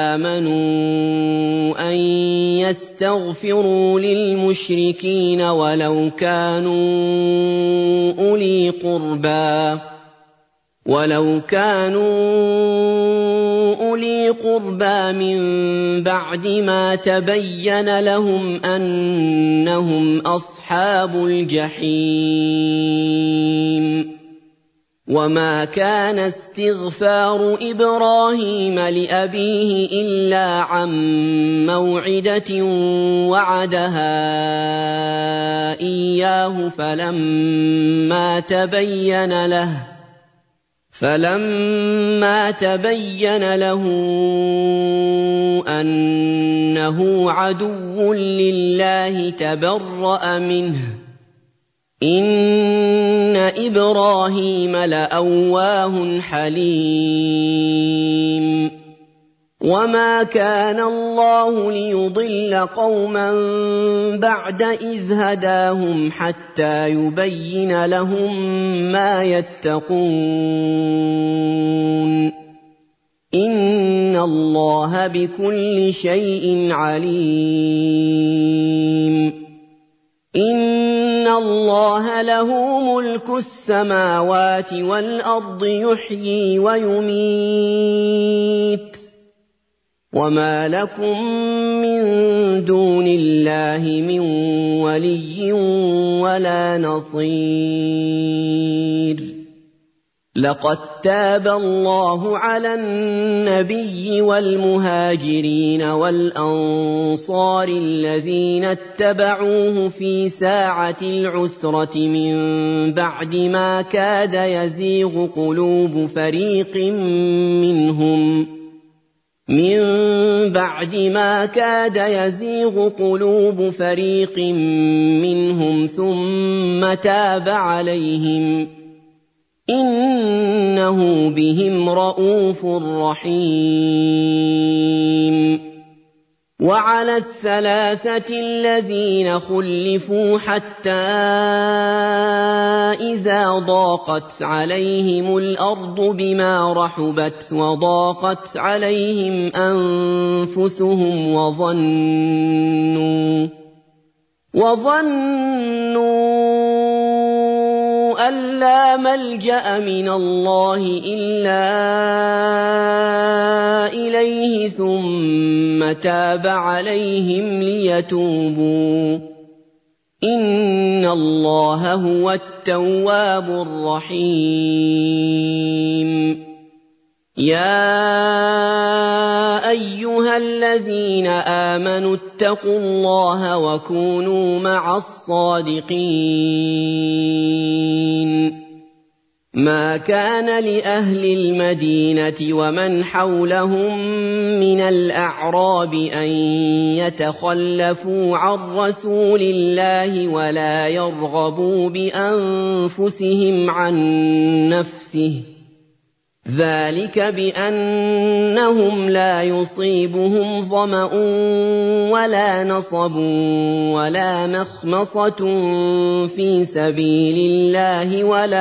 آمنوا أن يستغفروا للمشركين ولو كانوا أولي قربى من بعد ما تبين لهم أنهم أصحاب الجحيم. وما كان استغفار إبراهيم لأبيه إلا عن موعدة وعدها إياه فلما تبين له أنه عدو لله تبرأ منه. إن إبراهيم لأواه حليم. وما كان الله ليضل قوما بعد إذ هداهم حتى يبين لهم ما يتقون. إن الله بكل شيء عليم. إن الله له ملك السماوات والأرض يحيي ويميت. وما لكم من دون الله من ولي ولا نصير. لقد تاب الله على النبي والمهاجرين والأنصار الذين اتبعوه في ساعة العسرة من بعد ما كاد يزيغ قلوب فريق منهم ثم تاب عليهم. إنه بهم رءوف رحيم. وعلى الثلاثة الذين خلفوا حتى إذا ضاقت عليهم الأرض بما رحبت وضاقت عليهم أنفسهم وظنوا أن لا ملجأ من الله إلا إليه ثم تاب عليهم ليتوبوا. إن الله هو التواب الرحيم. يا أيها الذين آمنوا اتقوا الله وكونوا مع الصادقين. ما كان لأهل المدينة ومن حولهم من الأعراب أن يتخلفوا عن رسول الله ولا يرغبوا بأنفسهم عن نفسه، ذلك بأنهم لا يصيبهم ظمأ ولا نصب ولا مخمصة في سبيل الله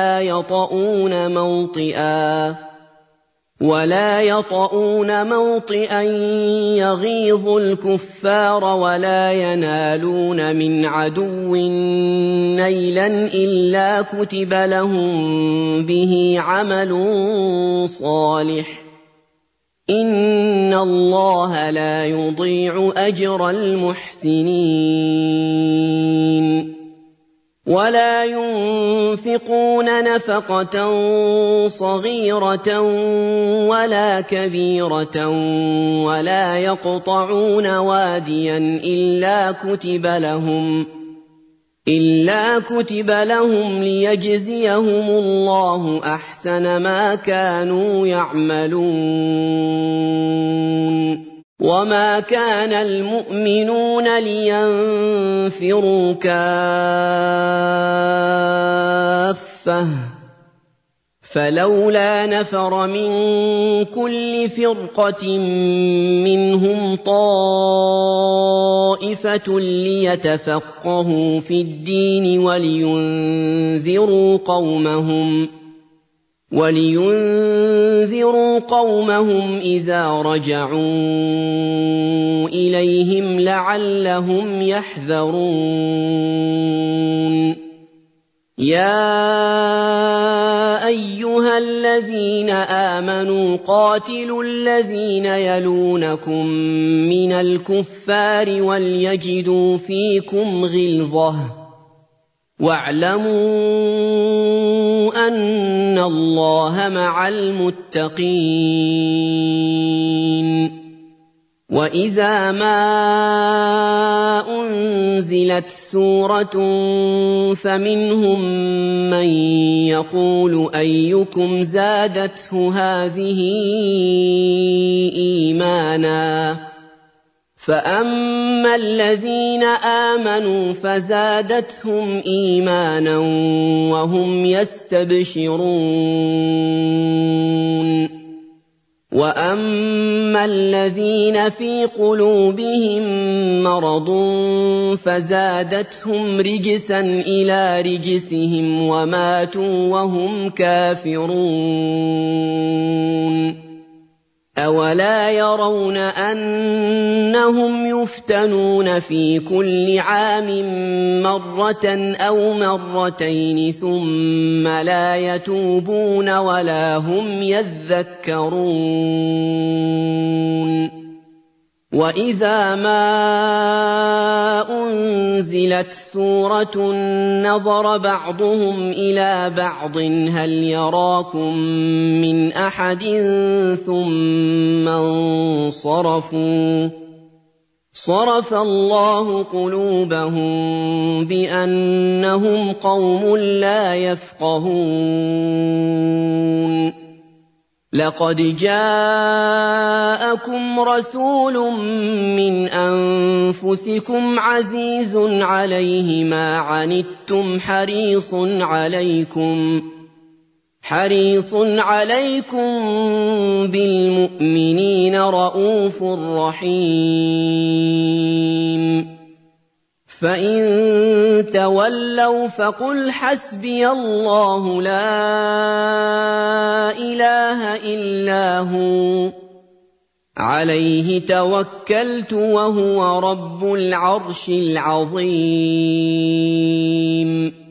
ولا يطؤون موطئا يغيظ الكفار ولا ينالون من عدو نيلا إلا كتب لهم به عمل صالح. إن الله لا يضيع أجر المحسنين. ولا ينفقون نفقة صغيرة ولا كبيرة ولا يقطعون واديا إلا كتب لهم إِلَّا كُتِبَ لَهُمْ لِيَجْزِيَهُمُ اللَّهُ أَحْسَنَ مَا كَانُوا يَعْمَلُونَ وَمَا كَانَ الْمُؤْمِنُونَ لِيَنفِرُوا كَافَّةً فَلَوْلَا نَفَرَ مِن كُلِّ فِرْقَةٍ مِّنْهُمْ طَائِفَةٌ لِّيَتَفَقَّهُوا فِي الدِّينِ وَلِيُنذِرُوا قَوْمَهُمْ إِذَا رَجَعُوا إِلَيْهِمْ لَعَلَّهُمْ يَحْذَرُونَ يَا أَيُّهَا الَّذِينَ آمَنُوا قَاتِلُوا الَّذِينَ يَلُونَكُم مِّنَ الْكُفَّارِ وَلْيَجِدُوا فِيكُمْ غِلْظَةً وَاعْلَمُوا أَنَّ اللَّهَ مَعَ الْمُتَّقِينَ وَإِذَا مَا أُنزِلَتْ سُورَةٌ فَمِنْهُم مَّن يَقُولُ أَيُّكُمْ زَادَتْهُ هَٰذِهِ إِيمَانًا فَأَمَّا الَّذِينَ آمَنُوا فَزَادَتْهُمْ إِيمَانًا وَهُمْ يَسْتَبْشِرُونَ وَأَمَّا الَّذِينَ فِي قُلُوبِهِم مَّرَضٌ فَزَادَتْهُمْ رِجْسًا إِلَىٰ رِجْسِهِمْ وَمَاتُوا وَهُمْ كَافِرُونَ أَوَلَا يَرَوْنَ أَنَّهُمْ يُفْتَنُونَ فِي كُلِّ عَامٍ مَّرَّةً أَوْ مَرَّتَيْنِ ثُمَّ لَا يَتُوبُونَ وَلَا هُمْ يَذَّكَّرُونَ وَإِذَا مَا أُنزِلَتْ سُورَةٌ نَّظَرَ بَعْضُهُمْ إِلَىٰ بَعْضٍ هَلْ يَرَاكُم مِّنْ أَحَدٍ ثُمَّ انصَرَفُوا صَرَفَ اللَّهُ قُلُوبَهُم بِأَنَّهُمْ قَوْمٌ لَّا يَفْقَهُونَ لَقَدْ جَاءَكُمْ رَسُولٌ مِّنْ أَنفُسِكُمْ عَزِيزٌ عَلَيْهِ مَا عَنِتُّمْ حَرِيصٌ عَلَيْكُم بِالْمُؤْمِنِينَ رَءُوفٌ رَّحِيمٌ فَإِن تَوَلَّوْا فَقُلْ حَسْبِيَ اللَّهُ لَا إِلَٰهَ إِلَّا هُوَ عَلَيْهِ تَوَكَّلْتُ وَهُوَ رَبُّ الْعَرْشِ الْعَظِيمِ